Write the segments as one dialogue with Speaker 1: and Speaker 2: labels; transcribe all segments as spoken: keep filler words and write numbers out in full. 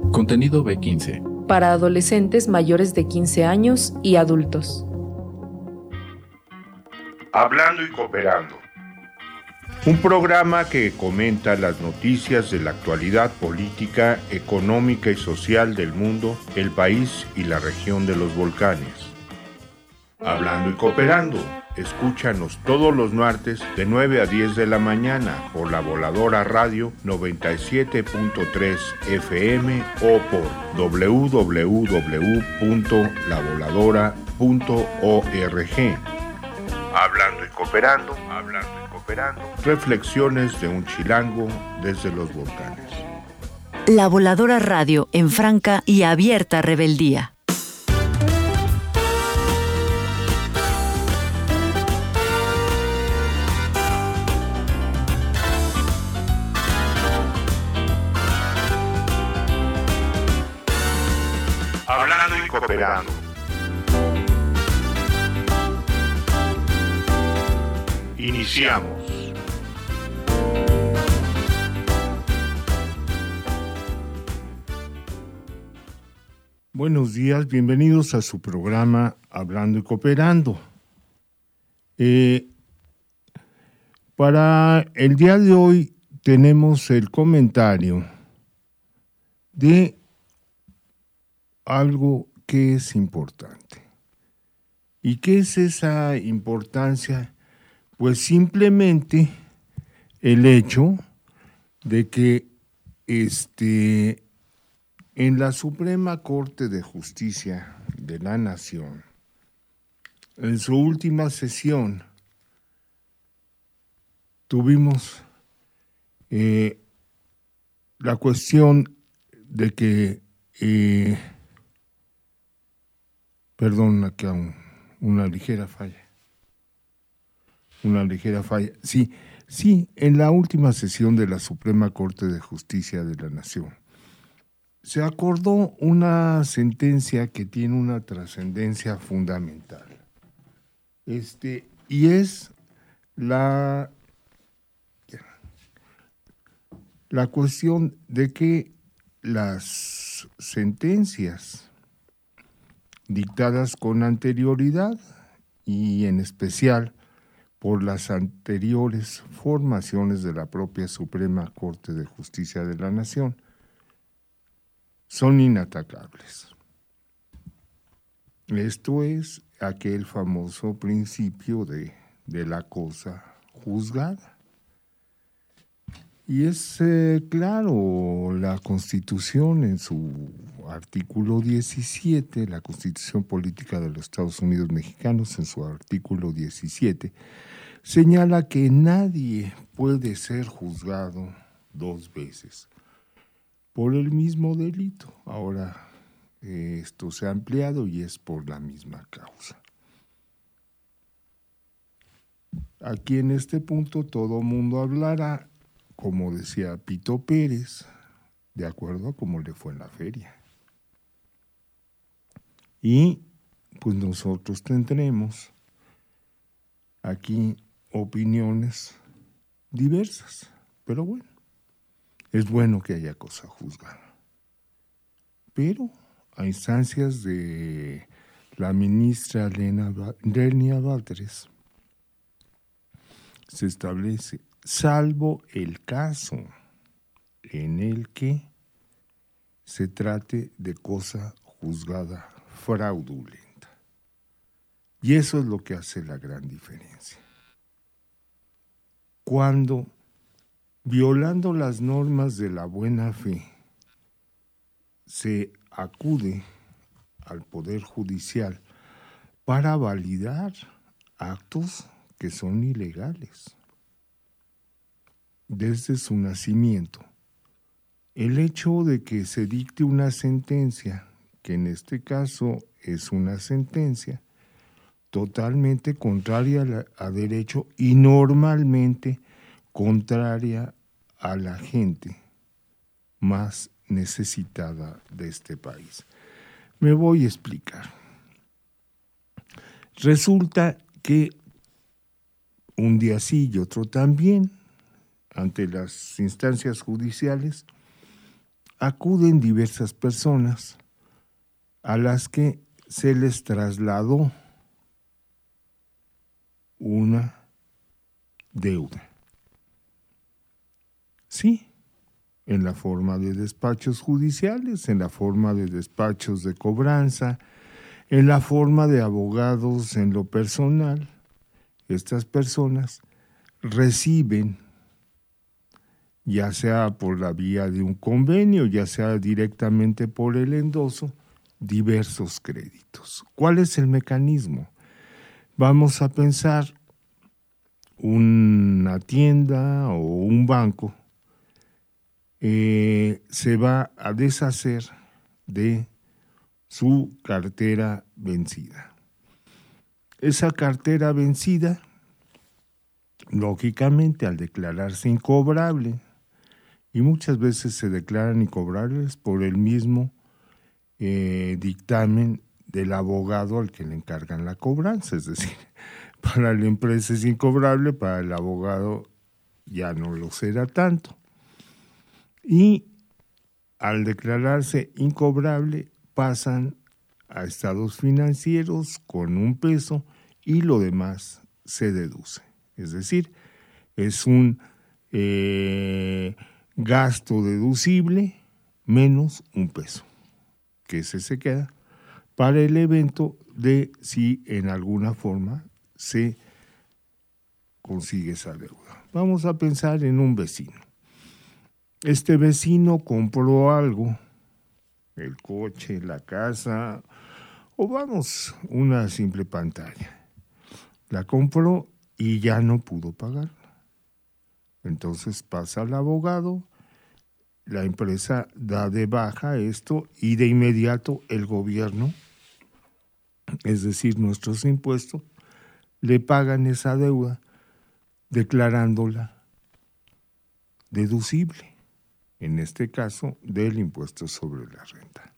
Speaker 1: Contenido B quince.
Speaker 2: Para adolescentes mayores de quince años y adultos.
Speaker 3: Hablando y Cooperando. Un programa que comenta las noticias de la actualidad política, económica y social del mundo, el país y la región de los volcanes. Hablando y Cooperando. Escúchanos todos los martes de nueve a diez de la mañana por la Voladora Radio noventa y siete punto tres F M o por doble u doble u doble u punto la voladora punto org. Hablando y Cooperando, hablando y cooperando. Reflexiones de un chilango desde los volcanes.
Speaker 4: La Voladora Radio en franca y abierta rebeldía.
Speaker 3: Hablando y Cooperando. Iniciamos. Buenos días, bienvenidos a su programa Hablando y Cooperando. Eh, para el día de hoy tenemos el comentario de algo que es importante. ¿Y qué es esa importancia? Pues simplemente el hecho de que este, en la Suprema Corte de Justicia de la Nación, en su última sesión, tuvimos eh, la cuestión de que eh, Perdón, acá un, una ligera falla. Una ligera falla. Sí, sí, en la última sesión de la Suprema Corte de Justicia de la Nación se acordó una sentencia que tiene una trascendencia fundamental. Este, y es la, la cuestión de que las sentencias dictadas con anterioridad y en especial por las anteriores formaciones de la propia Suprema Corte de Justicia de la Nación, son inatacables. Esto es aquel famoso principio de, de la cosa juzgada. Y es eh, claro, la Constitución en su artículo diecisiete, la Constitución Política de los Estados Unidos Mexicanos en su artículo diecisiete, señala que nadie puede ser juzgado dos veces por el mismo delito. Ahora eh, esto se ha ampliado y es por la misma causa. Aquí en este punto todo mundo hablará, como decía Pito Pérez, de acuerdo a cómo le fue en la feria. Y pues nosotros tendremos aquí opiniones diversas, pero bueno, es bueno que haya cosa juzgada. Pero a instancias de la ministra Lenia Batres se establece, salvo el caso en el que se trate de cosa juzgada fraudulenta. Y eso es lo que hace la gran diferencia. Cuando, violando las normas de la buena fe, se acude al Poder Judicial para validar actos que son ilegales desde su nacimiento, el hecho de que se dicte una sentencia, que en este caso es una sentencia totalmente contraria a, la, a derecho y normalmente contraria a la gente más necesitada de este país. Me voy a explicar. Resulta que un día sí y otro también, ante las instancias judiciales,
Speaker 1: acuden diversas personas a las que se les trasladó una deuda. Sí, en la forma de despachos judiciales, en la forma de despachos de cobranza, en la forma de abogados en lo personal. Estas personas reciben, ya sea por la vía de un convenio, ya sea directamente por el endoso, diversos créditos. ¿Cuál es el mecanismo? Vamos a pensar una tienda o un banco eh, se va a deshacer de su cartera vencida. Esa cartera vencida, lógicamente, al declararse incobrable, y muchas veces se declaran incobrables por el mismo eh, dictamen del abogado al que le encargan la cobranza, es decir, para la empresa es incobrable, para el abogado ya no lo será tanto. Y al declararse incobrable pasan a estados financieros con un peso y lo demás se deduce. Es decir, es un eh, gasto deducible menos un peso, que ese se queda para el evento de si en alguna forma se consigue esa deuda. Vamos a pensar en un vecino. Este vecino compró algo, el coche, la casa, o vamos, una simple pantalla. La compró y ya no pudo pagarla. Entonces pasa al abogado, la empresa da de baja esto y de inmediato el gobierno, es decir, nuestros impuestos, le pagan esa deuda declarándola deducible, en este caso del impuesto sobre la renta.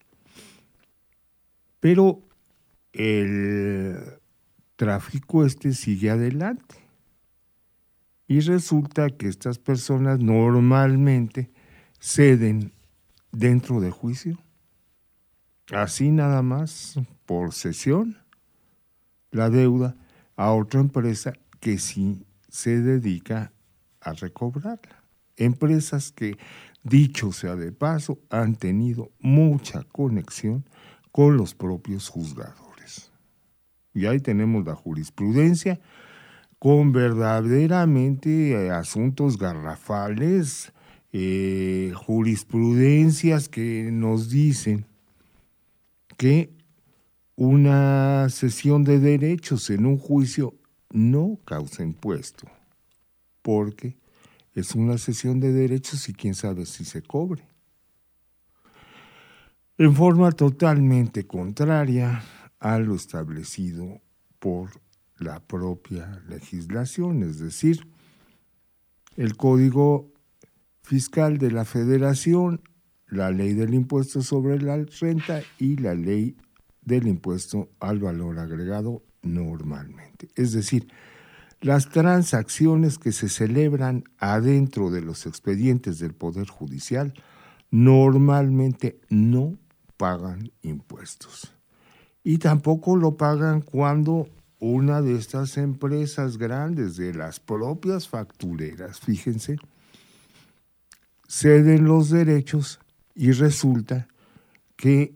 Speaker 1: Pero el tráfico este sigue adelante y resulta que estas personas normalmente ceden dentro de juicio, así nada más por cesión, la deuda a otra empresa que sí se dedica a recobrarla. Empresas que, dicho sea de paso, han tenido mucha conexión con los propios juzgadores. Y ahí tenemos la jurisprudencia con verdaderamente eh, asuntos garrafales, eh, jurisprudencias que nos dicen que una cesión de derechos en un juicio no causa impuesto, porque es una cesión de derechos y quién sabe si se cobre. En forma totalmente contraria a lo establecido por la propia legislación, es decir, el Código Fiscal de la Federación, la Ley del Impuesto sobre la Renta y la Ley del Impuesto al Valor Agregado normalmente. Es decir, las transacciones que se celebran adentro de los expedientes del Poder Judicial normalmente no pagan impuestos. Y tampoco lo pagan cuando una de estas empresas grandes, de las propias factureras, fíjense, ceden los derechos y resulta que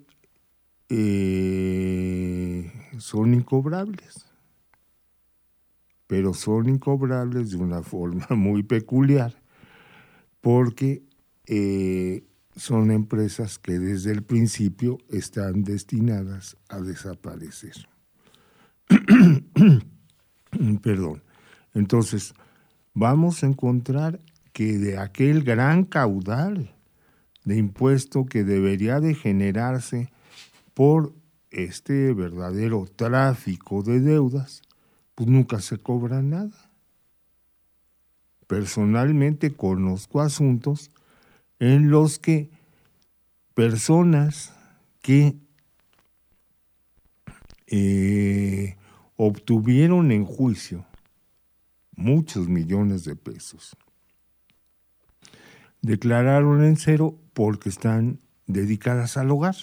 Speaker 1: eh, son incobrables. Pero son incobrables de una forma muy peculiar, porque eh, son empresas que desde el principio están destinadas a desaparecer. Perdón. Entonces, vamos a encontrar que de aquel gran caudal de impuesto que debería de generarse por este verdadero tráfico de deudas, pues nunca se cobra nada. Personalmente conozco asuntos en los que personas que eh, obtuvieron en juicio muchos millones de pesos, declararon en cero porque están dedicadas al hogar.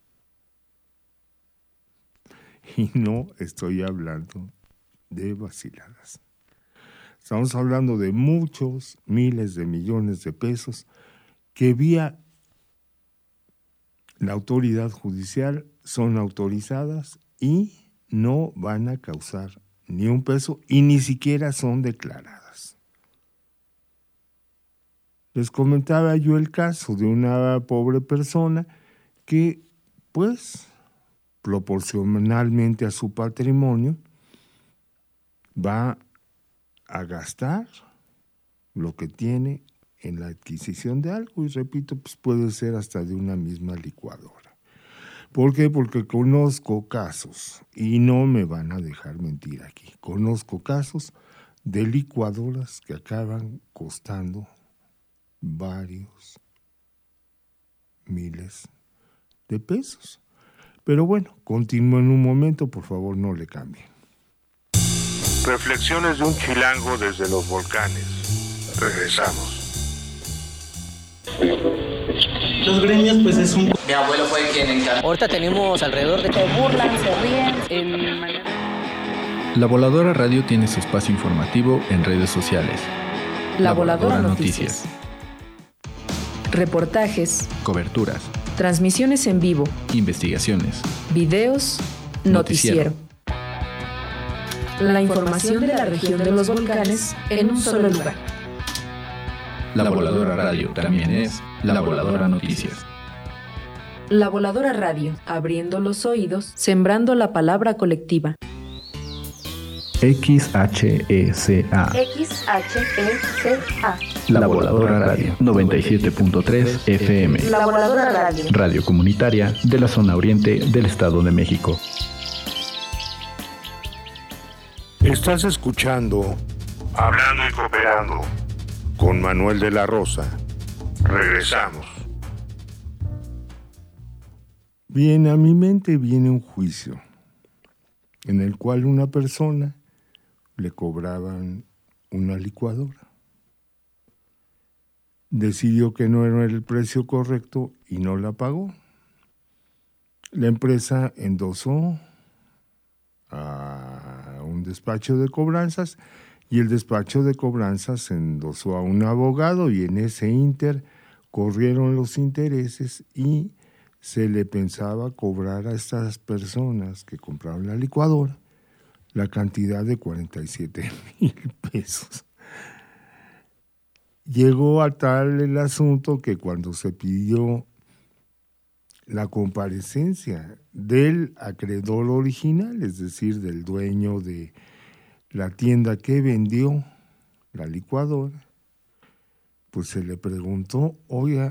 Speaker 1: Y no estoy hablando de vaciladas. Estamos hablando de muchos miles de millones de pesos que vía la autoridad judicial son autorizadas y no van a causar ni un peso y ni siquiera son declaradas. Les comentaba yo el caso de una pobre persona que, pues, proporcionalmente a su patrimonio, va a gastar lo que tiene en la adquisición de algo, y repito, pues puede ser hasta de una misma licuadora. ¿Por qué? Porque conozco casos, y no me van a dejar mentir aquí, conozco casos de licuadoras que acaban costando varios miles de pesos. Pero bueno, continúo en un momento, por favor no le cambien.
Speaker 3: Reflexiones de un chilango desde los volcanes. Regresamos.
Speaker 5: Los gremios, pues es un...
Speaker 6: Mi abuelo fue quien encargó.
Speaker 7: Ahorita tenemos alrededor de...
Speaker 8: Se burlan, se ríen. En...
Speaker 9: La Voladora Radio tiene su espacio informativo en redes sociales.
Speaker 2: La, La Voladora, Voladora Noticias. Noticias. Reportajes.
Speaker 9: Coberturas.
Speaker 2: Transmisiones en vivo.
Speaker 9: Investigaciones.
Speaker 2: Videos. Noticiero. noticiero. La información de la región de los volcanes en un solo lugar.
Speaker 9: La Voladora Radio también es La Voladora Noticias.
Speaker 2: La Voladora Radio, abriendo los oídos, sembrando la palabra colectiva.
Speaker 9: X H E C A.
Speaker 8: X H E C A.
Speaker 9: La Voladora Radio, noventa y siete punto tres F M.
Speaker 8: La Voladora Radio.
Speaker 9: Radio comunitaria de la zona oriente del Estado de México.
Speaker 3: Estás escuchando Hablando y Cooperando con Manuel de la Rosa. Regresamos.
Speaker 1: Bien, a mi mente viene un juicio en el cual una persona le cobraban una licuadora. Decidió que no era el precio correcto y no la pagó. La empresa endosó a un despacho de cobranzas y el despacho de cobranzas endosó a un abogado, y en ese ínter corrieron los intereses y se le pensaba cobrar a estas personas que compraron la licuadora la cantidad de cuarenta y siete mil pesos. Llegó a tal el asunto que cuando se pidió la comparecencia del acreedor original, es decir, del dueño de la tienda que vendió la licuadora, pues se le preguntó, oiga,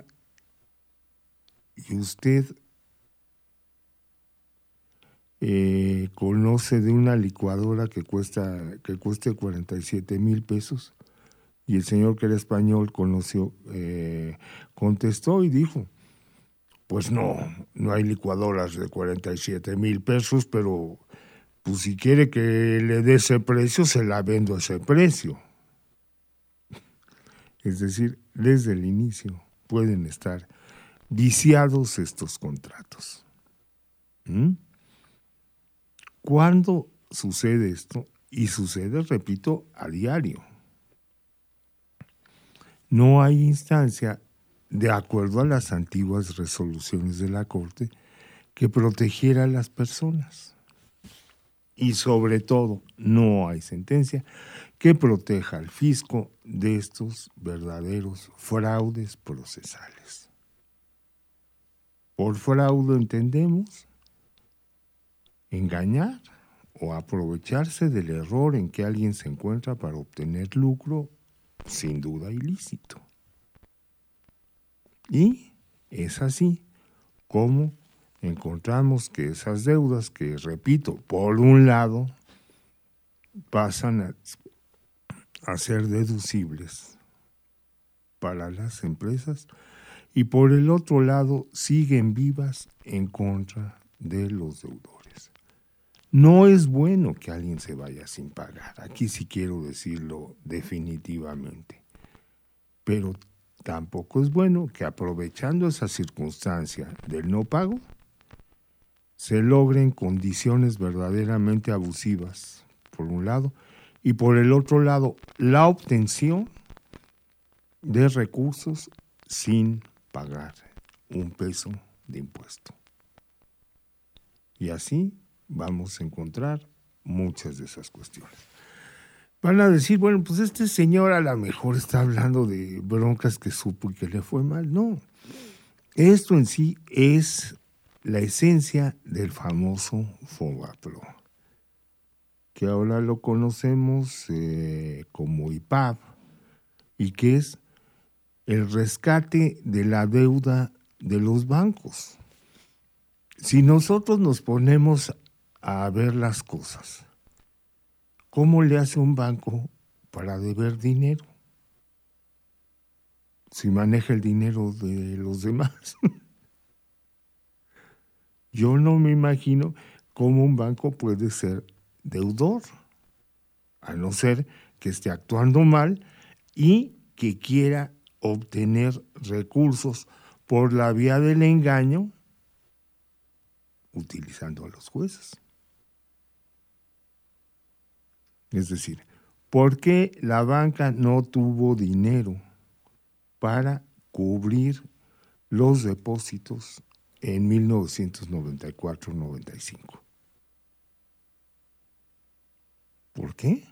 Speaker 1: ¿y usted eh, conoce de una licuadora que cuesta que cueste cuarenta y siete mil pesos? Y el señor, que era español, conoció, eh, contestó y dijo, pues no, no hay licuadoras de cuarenta y siete mil pesos, pero pues si quiere que le dé ese precio, se la vendo a ese precio. Es decir, desde el inicio pueden estar viciados estos contratos. ¿Mm? ¿Cuándo sucede esto? Y sucede, repito, a diario. No hay instancia, de acuerdo a las antiguas resoluciones de la Corte, que protegiera a las personas. Y sobre todo, no hay sentencia que proteja al fisco de estos verdaderos fraudes procesales. Por fraude entendemos engañar o aprovecharse del error en que alguien se encuentra para obtener lucro, sin duda ilícito. Y es así como encontramos que esas deudas, que repito, por un lado pasan a, a ser deducibles para las empresas y por el otro lado siguen vivas en contra de los deudores. No es bueno que alguien se vaya sin pagar, aquí sí quiero decirlo definitivamente, pero tampoco es bueno que aprovechando esa circunstancia del no pago, se logren condiciones verdaderamente abusivas, por un lado, y por el otro lado, la obtención de recursos sin pagar un peso de impuesto. Y así vamos a encontrar muchas de esas cuestiones. Van a decir, bueno, pues este señor a lo mejor está hablando de broncas que supo y que le fue mal. No, esto en sí es la esencia del famoso FOBAPRO, que ahora lo conocemos eh, como I P A B, y que es el rescate de la deuda de los bancos. Si nosotros nos ponemos a ver las cosas, ¿cómo le hace un banco para deber dinero? Si maneja el dinero de los demás. Yo no me imagino cómo un banco puede ser deudor, a no ser que esté actuando mal y que quiera obtener recursos por la vía del engaño utilizando a los jueces. Es decir, ¿por qué la banca no tuvo dinero para cubrir los depósitos en mil novecientos noventa y cuatro noventa y cinco? ¿Por qué?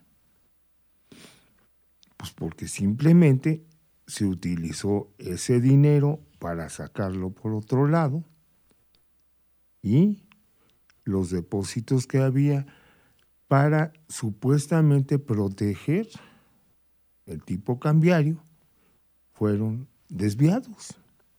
Speaker 1: Pues porque simplemente se utilizó ese dinero para sacarlo por otro lado y los depósitos que había para supuestamente proteger el tipo cambiario fueron desviados.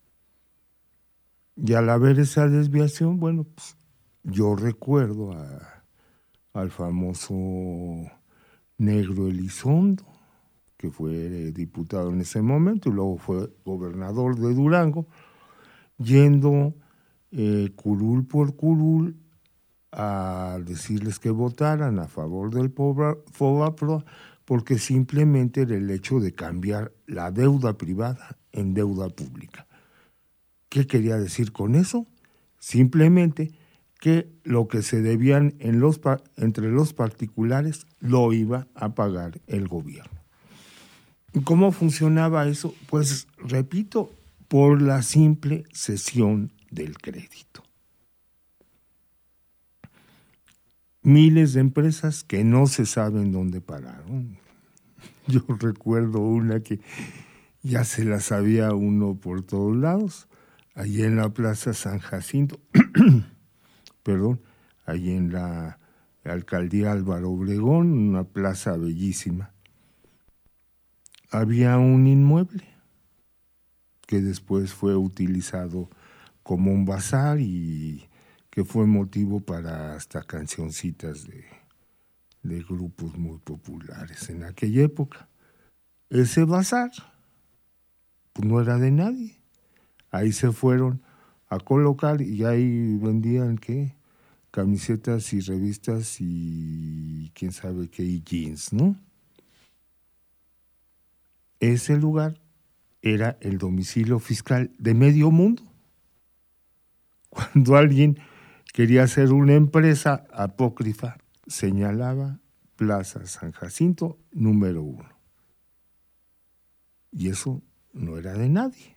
Speaker 1: Y al haber esa desviación, bueno, pues yo recuerdo a, al famoso Negro Elizondo, que fue diputado en ese momento y luego fue gobernador de Durango, yendo eh, curul por curul a decirles que votaran a favor del FOBAPRO, porque simplemente era el hecho de cambiar la deuda privada en deuda pública. ¿Qué quería decir con eso? Simplemente que lo que se debían en los, entre los particulares lo iba a pagar el gobierno. ¿Y cómo funcionaba eso? Pues, repito, por la simple cesión del crédito. Miles de empresas que no se saben dónde pararon. Yo recuerdo una que ya se la sabía uno por todos lados, allí en la Plaza San Jacinto, perdón, allí en la Alcaldía Álvaro Obregón, una plaza bellísima. Había un inmueble que después fue utilizado como un bazar y que fue motivo para hasta cancioncitas de, de grupos muy populares en aquella época. Ese bazar pues, no era de nadie. Ahí se fueron a colocar y ahí vendían, ¿qué? Camisetas y revistas y quién sabe qué, y jeans, ¿no? Ese lugar era el domicilio fiscal de medio mundo. Cuando alguien quería hacer una empresa apócrifa, señalaba Plaza San Jacinto número uno. Y eso no era de nadie.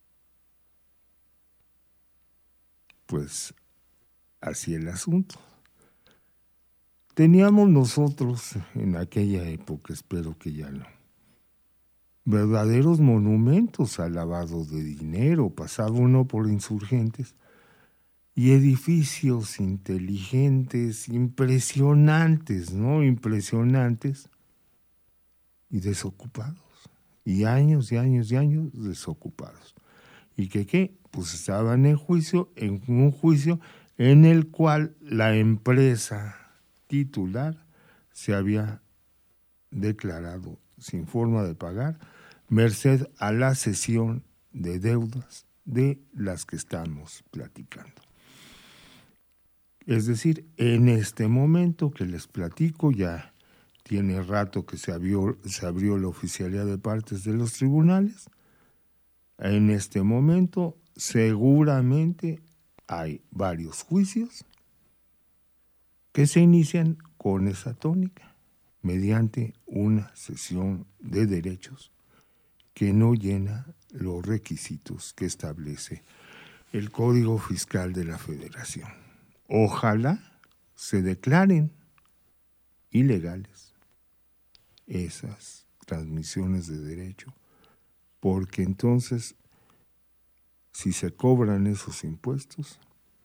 Speaker 1: Pues así el asunto. Teníamos nosotros en aquella época, espero que ya no, verdaderos monumentos al lavado de dinero. Pasaba uno por Insurgentes y edificios inteligentes, impresionantes, ¿no? Impresionantes y desocupados. Y años y años y años desocupados. ¿Y que qué? Pues estaban en juicio, en un juicio en el cual la empresa titular se había declarado sin forma de pagar, merced a la cesión de deudas de las que estamos platicando. Es decir, en este momento que les platico, ya tiene rato que se abrió, se abrió la oficialía de partes de los tribunales, En este momento seguramente hay varios juicios que se inician con esa tónica, mediante una cesión de derechos que no llena los requisitos que establece el Código Fiscal de la Federación. Ojalá se declaren ilegales esas transmisiones de derecho, porque entonces, si se cobran esos impuestos,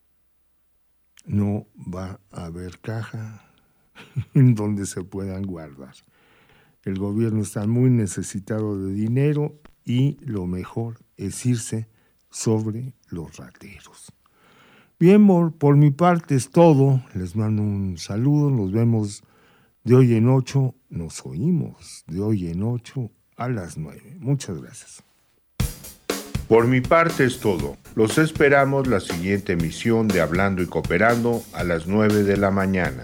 Speaker 1: no va a haber caja en donde se puedan guardar. El gobierno está muy necesitado de dinero y lo mejor es irse sobre los rateros. Bien, por, por mi parte es todo. Les mando un saludo. Nos vemos de hoy en ocho. Nos oímos de hoy en ocho a las nueve. Muchas gracias.
Speaker 3: Por mi parte es todo. Los esperamos la siguiente emisión de Hablando y Cooperando a las nueve de la mañana.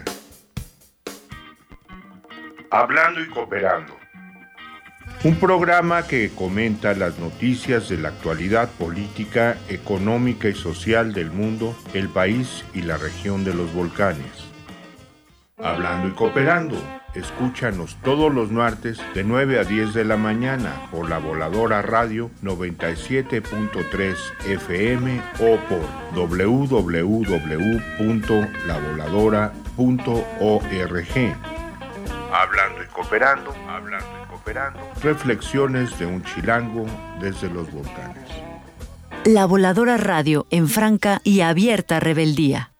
Speaker 3: Hablando y Cooperando. Un programa que comenta las noticias de la actualidad política, económica y social del mundo, el país y la región de los volcanes. Hablando y Cooperando. Escúchanos todos los martes de nueve a diez de la mañana por La Voladora Radio noventa y siete punto tres F M o por doble u doble u doble u punto la voladora punto org. Hablando y Cooperando, hablando y cooperando. Reflexiones de un chilango desde los volcanes.
Speaker 4: La Voladora Radio en franca y abierta rebeldía.